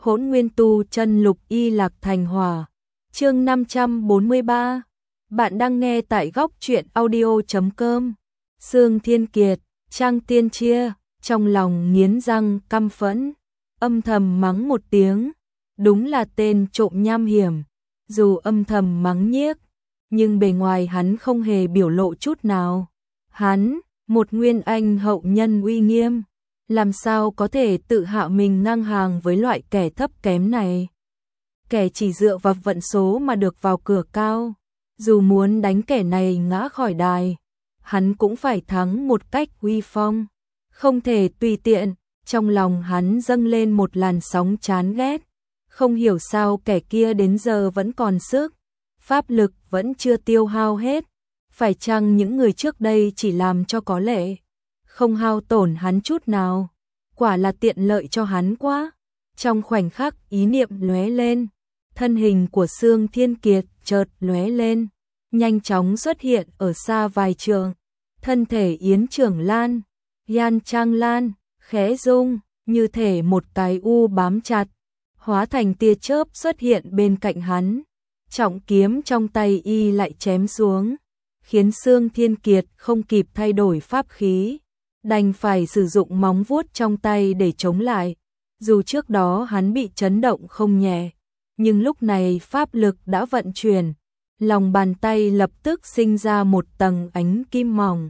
Hỗn Nguyên Tu Chân Lục Y Lạc Thành Hỏa. Chương 543. Bạn đang nghe tại góc truyện audio.com. Sương Thiên Kiệt, Trang Tiên Chia, trong lòng nghiến răng căm phẫn, âm thầm mắng một tiếng, đúng là tên trộm nham hiểm. Dù âm thầm mắng nhiếc, nhưng bề ngoài hắn không hề biểu lộ chút nào. Hắn, một nguyên anh hậu nhân uy nghiêm, làm sao có thể tự hạ mình ngang hàng với loại kẻ thấp kém này. Kẻ chỉ dựa vào vận số mà được vào cửa cao, dù muốn đánh kẻ này ngã khỏi đài, hắn cũng phải thắng một cách uy phong, không thể tùy tiện. Trong lòng hắn dâng lên một làn sóng chán ghét, không hiểu sao kẻ kia đến giờ vẫn còn sức, pháp lực vẫn chưa tiêu hao hết, phải chăng những người trước đây chỉ làm cho có lệ, không hao tổn hắn chút nào, quả là tiện lợi cho hắn quá. Trong khoảnh khắc ý niệm lóe lên, thân hình của Sương Thiên Kiệt chợt lóe lên, nhanh chóng xuất hiện ở xa vài trượng. Thân thể Yến Trưởng Lan, Yan Trang Lan, khẽ rung, như thể một cái u bám chặt, hóa thành tia chớp xuất hiện bên cạnh hắn. Trọng kiếm trong tay y lại chém xuống, khiến Sương Thiên Kiệt không kịp thay đổi pháp khí, đành phải sử dụng móng vuốt trong tay để chống lại. Dù trước đó hắn bị chấn động không nhẹ, nhưng lúc này pháp lực đã vận chuyển, lòng bàn tay lập tức sinh ra một tầng ánh kim mỏng,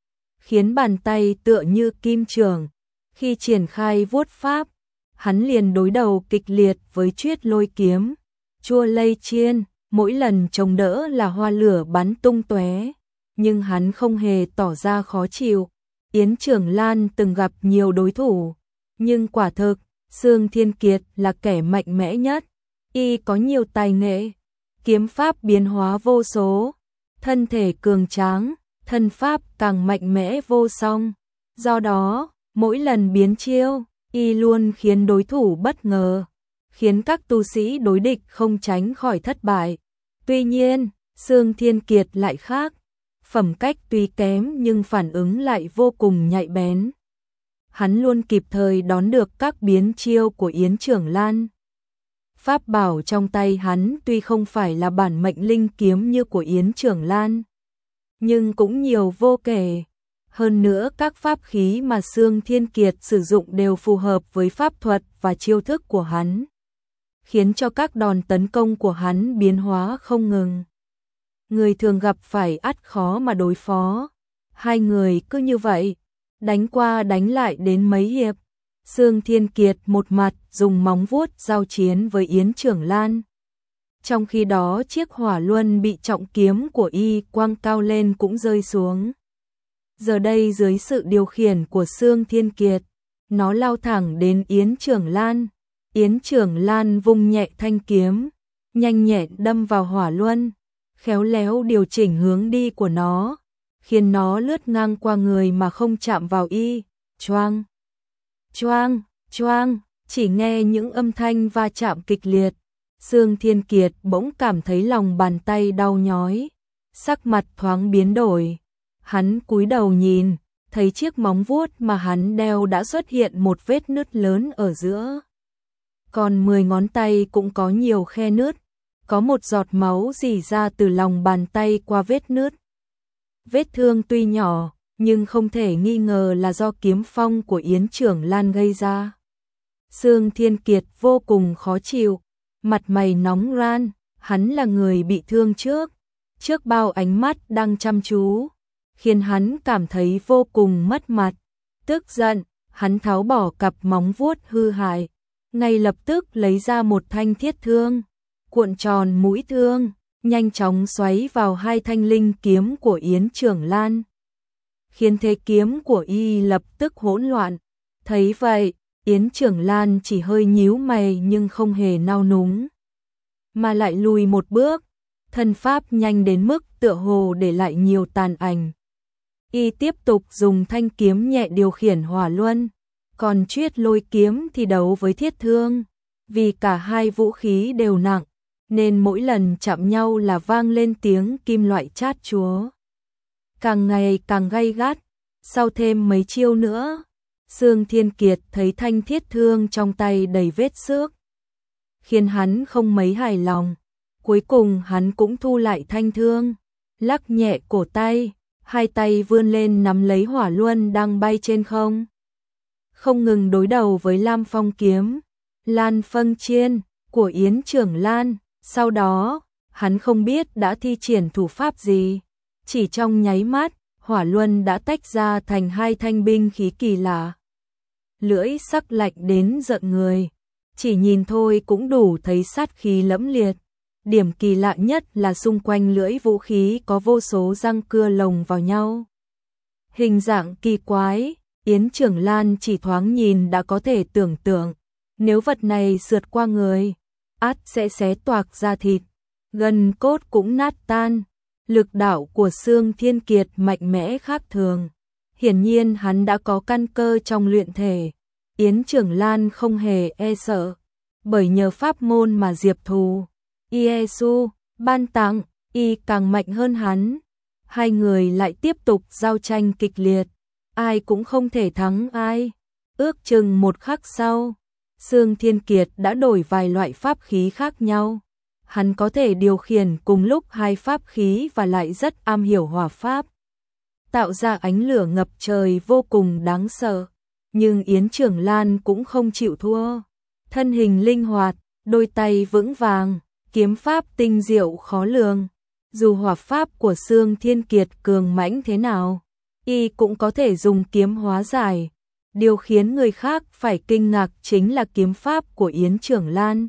khiến bàn tay tựa như kim chưởng. Khi triển khai vuốt pháp, hắn liền đối đầu kịch liệt với Chuyết Lôi kiếm, Chua Lây Chiên, mỗi lần chống đỡ là hoa lửa bắn tung tóe, nhưng hắn không hề tỏ ra khó chịu. Yến Trưởng Lan từng gặp nhiều đối thủ, nhưng quả thực, Sương Thiên Kiệt là kẻ mạnh mẽ nhất, y có nhiều tài nghệ, kiếm pháp biến hóa vô số, thân thể cường tráng, thân pháp càng mạnh mẽ vô song. Do đó, mỗi lần biến chiêu, y luôn khiến đối thủ bất ngờ, khiến các tu sĩ đối địch không tránh khỏi thất bại. Tuy nhiên, Sương Thiên Kiệt lại khác, phẩm cách tuy kém nhưng phản ứng lại vô cùng nhạy bén. Hắn luôn kịp thời đón được các biến chiêu của Yến Trưởng Lan. Pháp bảo trong tay hắn tuy không phải là bản mệnh linh kiếm như của Yến Trưởng Lan, nhưng cũng nhiều vô kể. Hơn nữa các pháp khí mà Sương Thiên Kiệt sử dụng đều phù hợp với pháp thuật và chiêu thức của hắn, khiến cho các đòn tấn công của hắn biến hóa không ngừng. Người thường gặp phải ắt khó mà đối phó. Hai người cứ như vậy, đánh qua đánh lại đến mấy hiệp. Sương Thiên Kiệt một mặt dùng móng vuốt giao chiến với Yến Trưởng Lan, trong khi đó chiếc hỏa luân bị trọng kiếm của y quăng cao lên cũng rơi xuống. Giờ đây dưới sự điều khiển của Sương Thiên Kiệt, nó lao thẳng đến Yến Trưởng Lan. Yến Trưởng Lan vung nhẹ thanh kiếm, nhanh nhẹn đâm vào hỏa luân, khéo léo điều chỉnh hướng đi của nó, khiến nó lướt ngang qua người mà không chạm vào y. Choang, choang, choang, chỉ nghe những âm thanh va chạm kịch liệt. Sương Thiên Kiệt bỗng cảm thấy lòng bàn tay đau nhói, sắc mặt thoáng biến đổi. Hắn cúi đầu nhìn, thấy chiếc móng vuốt mà hắn đeo đã xuất hiện một vết nứt lớn ở giữa. Còn 10 ngón tay cũng có nhiều khe nứt, có một giọt máu rỉ ra từ lòng bàn tay qua vết nứt. Vết thương tuy nhỏ, nhưng không thể nghi ngờ là do kiếm phong của Yến Trưởng Lan gây ra. Sương Thiên Kiệt vô cùng khó chịu, mặt mày nóng ran, hắn là người bị thương trước bao ánh mắt đang chăm chú, khiến hắn cảm thấy vô cùng mất mặt. Tức giận, hắn tháo bỏ cặp móng vuốt hư hại, ngay lập tức lấy ra một thanh thiết thương, cuộn tròn mũi thương, nhanh chóng xoáy vào hai thanh linh kiếm của Yến Trưởng Lan, khiến thế kiếm của y lập tức hỗn loạn. Thấy vậy, Yến Trưởng Lan chỉ hơi nhíu mày nhưng không hề nao núng, mà lại lùi một bước, thân pháp nhanh đến mức tựa hồ để lại nhiều tàn ảnh. Y tiếp tục dùng thanh kiếm nhẹ điều khiển hỏa luân, còn Chuyết Lôi kiếm thì đấu với thiết thương. Vì cả hai vũ khí đều nặng, nên mỗi lần chạm nhau là vang lên tiếng kim loại chát chúa. Càng ngày càng gay gắt, sau thêm mấy chiêu nữa, Sương Thiên Kiệt thấy thanh thiết thương trong tay đầy vết xước, khiến hắn không mấy hài lòng. Cuối cùng hắn cũng thu lại thanh thương, lắc nhẹ cổ tay, hai tay vươn lên nắm lấy hỏa luân đang bay trên không. Không ngừng đối đầu với Lam Phong kiếm, Lan Phân Chiên của Yến Trưởng Lan. Sau đó, hắn không biết đã thi triển thủ pháp gì. Chỉ trong nháy mắt, hỏa luân đã tách ra thành hai thanh binh khí kỳ lạ. Lưỡi sắc lạnh đến giận người, chỉ nhìn thôi cũng đủ thấy sát khí lẫm liệt. Điểm kỳ lạ nhất là xung quanh lưỡi vũ khí có vô số răng cưa lồng vào nhau. Hình dạng kỳ quái, Yến Trưởng Lan chỉ thoáng nhìn đã có thể tưởng tượng, nếu vật này sượt qua người, ắt sẽ xé toạc da thịt, gân cốt cũng nát tan. Lực đạo của Xương Thiên Kiệt mạnh mẽ khác thường. Hiển nhiên hắn đã có căn cơ trong luyện thể. Yến Trưởng Lan không hề e sợ, bởi nhờ pháp môn mà Diệp Thù, Iesu ban tặng, y càng mạnh hơn hắn. Hai người lại tiếp tục giao tranh kịch liệt, ai cũng không thể thắng ai. Ước chừng một khắc sau, Xương Thiên Kiệt đã đổi vài loại pháp khí khác nhau. Hắn có thể điều khiển cùng lúc hai pháp khí và lại rất am hiểu hỏa pháp, tạo ra ánh lửa ngập trời vô cùng đáng sợ. Nhưng Yến Trưởng Lan cũng không chịu thua. Thân hình linh hoạt, đôi tay vững vàng, kiếm pháp tinh diệu khó lường. Dù hỏa pháp của Xương Thiên Kiệt cường mãnh thế nào, y cũng có thể dùng kiếm hóa giải. Điều khiến người khác phải kinh ngạc chính là kiếm pháp của Yến Trưởng Lan.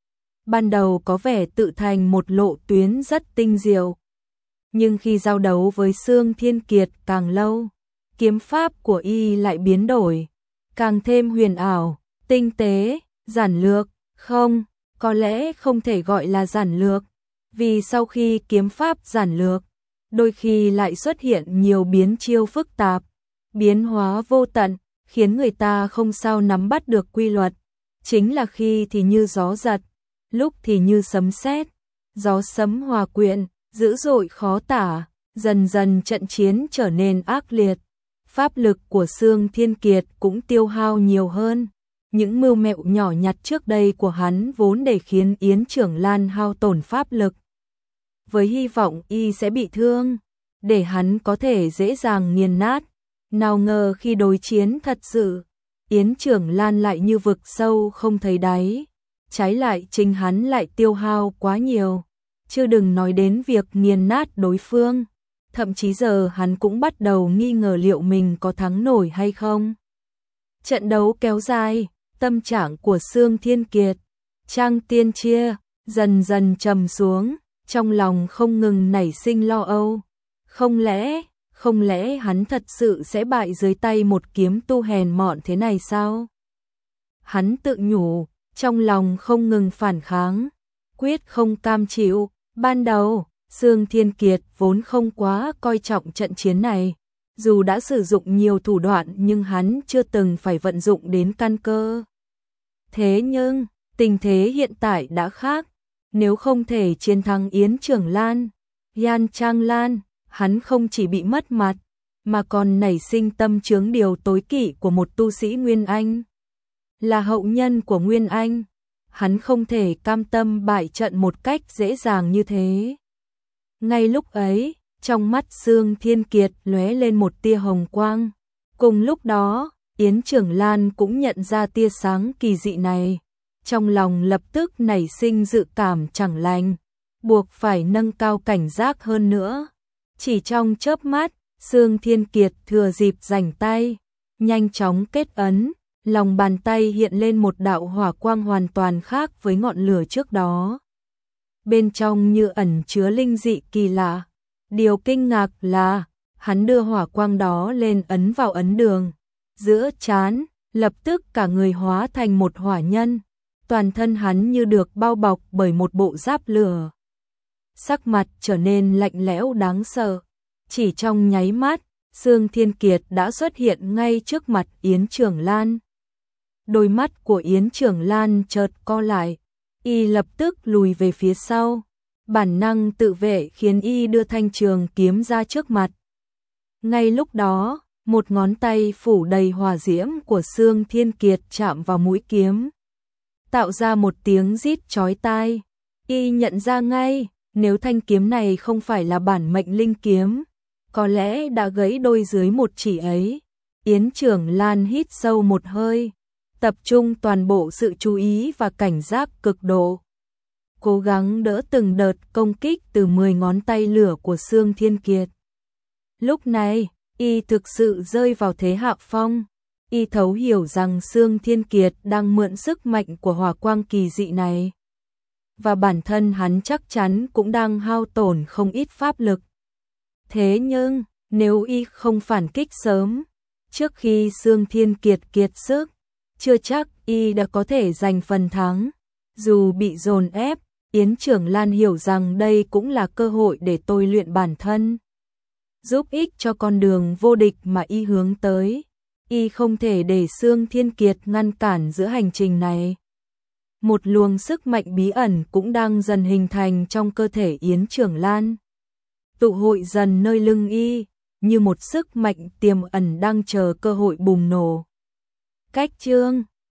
Ban đầu có vẻ tự thành một lộ tuyến rất tinh diệu, nhưng khi giao đấu với Xương Thiên Kiệt càng lâu, kiếm pháp của y lại biến đổi, càng thêm huyền ảo, tinh tế, giản lược. Không, có lẽ không thể gọi là giản lược, vì sau khi kiếm pháp giản lược, đôi khi lại xuất hiện nhiều biến chiêu phức tạp, biến hóa vô tận, khiến người ta không sao nắm bắt được quy luật. Chính là khi thì như gió giật, lúc thì như sấm sét, gió sấm hòa quyện, dữ dội khó tả. Dần dần trận chiến trở nên ác liệt, pháp lực của Xương Thiên Kiệt cũng tiêu hao nhiều hơn. Những mưu mẹo nhỏ nhặt trước đây của hắn vốn để khiến Yến Trưởng Lan hao tổn pháp lực, với hy vọng y sẽ bị thương, để hắn có thể dễ dàng nghiền nát. Nào ngờ khi đối chiến thật sự, Yến Trưởng Lan lại như vực sâu không thấy đáy. Trái lại chính hắn lại tiêu hao quá nhiều, chứ đừng nói đến việc nghiền nát đối phương. Thậm chí giờ hắn cũng bắt đầu nghi ngờ liệu mình có thắng nổi hay không. Trận đấu kéo dài, tâm trạng của Xương Thiên Kiệt, Trang Tiên Chia, dần dần trầm xuống, trong lòng không ngừng nảy sinh lo âu. Không lẽ hắn thật sự sẽ bại dưới tay một kiếm tu hèn mọn thế này sao? Hắn tự nhủ, trong lòng không ngừng phản kháng, quyết không cam chịu. Ban đầu, Xương Thiên Kiệt vốn không quá coi trọng trận chiến này. Dù đã sử dụng nhiều thủ đoạn nhưng hắn chưa từng phải vận dụng đến căn cơ. Thế nhưng, tình thế hiện tại đã khác. Nếu không thể chiến thắng Yến Trưởng Lan, Yan Trang Lan, hắn không chỉ bị mất mặt, mà còn nảy sinh tâm chướng điều tối kỵ của một tu sĩ Nguyên Anh. Là hậu nhân của Nguyên Anh, hắn không thể cam tâm bại trận một cách dễ dàng như thế. Ngay lúc ấy, trong mắt Xương Thiên Kiệt lóe lên một tia hồng quang. Cùng lúc đó, Yến Trưởng Lan cũng nhận ra tia sáng kỳ dị này. Trong lòng lập tức nảy sinh dự cảm chẳng lành, buộc phải nâng cao cảnh giác hơn nữa. Chỉ trong chớp mắt, Xương Thiên Kiệt thừa dịp rảnh tay, nhanh chóng kết ấn, lòng bàn tay hiện lên một đạo hỏa quang hoàn toàn khác với ngọn lửa trước đó. Bên trong như ẩn chứa linh dị kỳ lạ. Điều kinh ngạc là, hắn đưa hỏa quang đó lên ấn vào ấn đường giữa trán, lập tức cả người hóa thành một hỏa nhân. Toàn thân hắn như được bao bọc bởi một bộ giáp lửa. Sắc mặt trở nên lạnh lẽo đáng sợ. Chỉ trong nháy mắt, Xương Thiên Kiệt đã xuất hiện ngay trước mặt Yến Trưởng Lan. Đôi mắt của Yến Trưởng Lan chợt co lại, y lập tức lùi về phía sau. Bản năng tự vệ khiến y đưa thanh trường kiếm ra trước mặt. Ngay lúc đó, một ngón tay phủ đầy hỏa diễm của Xương Thiên Kiệt chạm vào mũi kiếm. tạo ra một tiếng rít chói tai. Y nhận ra ngay, nếu thanh kiếm này không phải là bản mệnh linh kiếm, có lẽ đã gãy đôi dưới một chỉ ấy. Yến Trưởng Lan hít sâu một hơi, tập trung toàn bộ sự chú ý và cảnh giác cực độ. Cố gắng đỡ từng đợt công kích từ 10 ngón tay lửa của Xương Thiên Kiệt. Lúc này, y thực sự rơi vào thế hạ phong. Y thấu hiểu rằng Xương Thiên Kiệt đang mượn sức mạnh của hỏa quang kỳ dị này. Và bản thân hắn chắc chắn cũng đang hao tổn không ít pháp lực. Thế nhưng, nếu y không phản kích sớm, trước khi Xương Thiên Kiệt kiệt sức, chưa chắc y đã có thể giành phần thắng. Dù bị dồn ép, Yến Trưởng Lan hiểu rằng đây cũng là cơ hội để tôi luyện bản thân, giúp ích cho con đường vô địch mà y hướng tới. Y không thể để Xương Thiên Kiệt ngăn cản giữa hành trình này. Một luồng sức mạnh bí ẩn cũng đang dần hình thành trong cơ thể Yến Trưởng Lan, tụ hội dần nơi lưng y, như một sức mạnh tiềm ẩn đang chờ cơ hội bùng nổ. Cách chương